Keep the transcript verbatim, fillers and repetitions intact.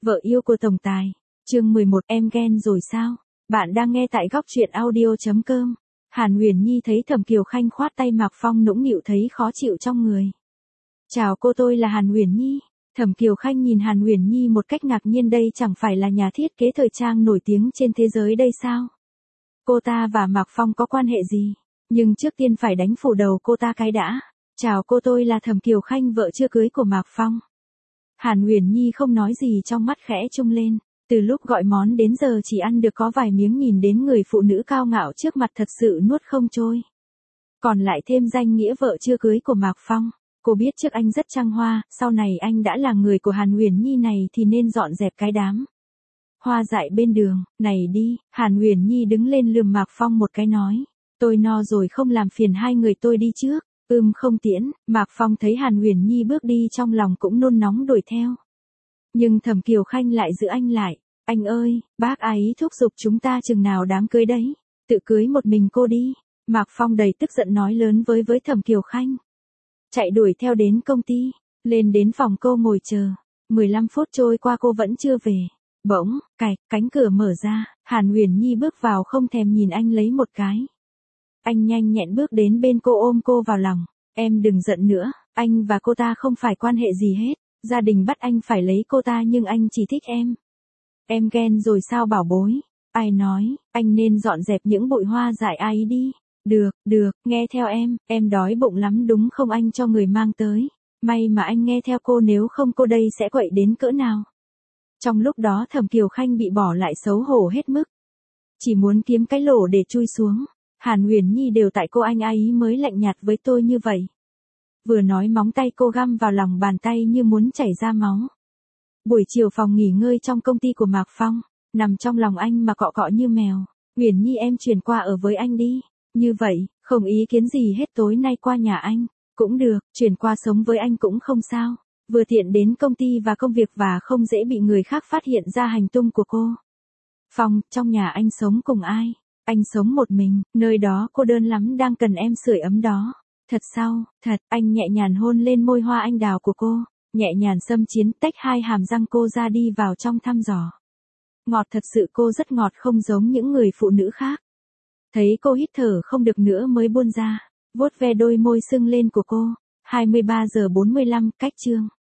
Vợ yêu của tổng tài. Chương mười một, em ghen rồi sao? Bạn đang nghe tại góc truyện audio chấm com. Hàn Huyền Nhi thấy Thẩm Kiều Khanh khoát tay Mạc Phong nũng nịu thấy khó chịu trong người. Chào cô, tôi là Hàn Huyền Nhi. Thẩm Kiều Khanh nhìn Hàn Huyền Nhi một cách ngạc nhiên, đây chẳng phải là nhà thiết kế thời trang nổi tiếng trên thế giới đây sao? Cô ta và Mạc Phong có quan hệ gì? Nhưng trước tiên phải đánh phủ đầu cô ta cái đã. Chào cô, tôi là Thẩm Kiều Khanh, vợ chưa cưới của Mạc Phong. Hàn Huyền Nhi không nói gì, trong mắt khẽ trung lên. Từ lúc gọi món đến giờ chỉ ăn được có vài miếng, nhìn đến người phụ nữ cao ngạo trước mặt thật sự nuốt không trôi. Còn lại thêm danh nghĩa vợ chưa cưới của Mạc Phong. Cô biết trước anh rất trăng hoa, sau này anh đã là người của Hàn Huyền Nhi này thì nên dọn dẹp cái đám hoa dại bên đường này đi. Hàn Huyền Nhi đứng lên lườm Mạc Phong một cái nói. Tôi no rồi, không làm phiền hai người, tôi đi trước. Ưm không tiễn. Mạc Phong thấy Hàn Huyền Nhi bước đi trong lòng cũng nôn nóng đuổi theo. Nhưng Thẩm Kiều Khanh lại giữ anh lại. Anh ơi, bác ấy thúc giục chúng ta chừng nào đám cưới đấy. Tự cưới một mình cô đi. Mạc Phong đầy tức giận nói lớn với với Thẩm Kiều Khanh. Chạy đuổi theo đến công ty. Lên đến phòng cô ngồi chờ. mười lăm phút trôi qua cô vẫn chưa về. Bỗng, cạch, cánh cửa mở ra. Hàn Huyền Nhi bước vào không thèm nhìn anh lấy một cái. Anh nhanh nhẹn bước đến bên cô ôm cô vào lòng. Em đừng giận nữa, anh và cô ta không phải quan hệ gì hết. Gia đình bắt anh phải lấy cô ta nhưng anh chỉ thích em. Em ghen rồi sao bảo bối? Ai nói, anh nên dọn dẹp những bụi hoa dại ấy đi. Được, được, nghe theo em, em đói bụng lắm đúng không, anh cho người mang tới. May mà anh nghe theo cô, nếu không cô đây sẽ quậy đến cỡ nào. Trong lúc đó Thẩm Kiều Khanh bị bỏ lại xấu hổ hết mức. Chỉ muốn kiếm cái lỗ để chui xuống. Hàn Huyền Nhi đều tại cô, anh ấy mới lạnh nhạt với tôi như vậy. Vừa nói móng tay cô găm vào lòng bàn tay như muốn chảy ra máu. Buổi chiều phòng nghỉ ngơi trong công ty của Mạc Phong, nằm trong lòng anh mà cọ cọ như mèo. Huyền Nhi em chuyển qua ở với anh đi. Như vậy, không ý kiến gì hết, tối nay qua nhà anh. Cũng được, chuyển qua sống với anh cũng không sao. Vừa tiện đến công ty và công việc và không dễ bị người khác phát hiện ra hành tung của cô. Phong, trong nhà anh sống cùng ai? Anh sống một mình, nơi đó cô đơn lắm, đang cần em sưởi ấm đó. Thật sao? Thật. Anh nhẹ nhàng hôn lên môi hoa anh đào của cô, nhẹ nhàng xâm chiếm, tách hai hàm răng cô ra đi vào trong thăm dò. Ngọt thật sự, cô rất ngọt, không giống những người phụ nữ khác. Thấy cô hít thở không được nữa mới buông ra, vuốt ve đôi môi sưng lên của cô. hai mươi ba giờ bốn mươi lăm, cách chương.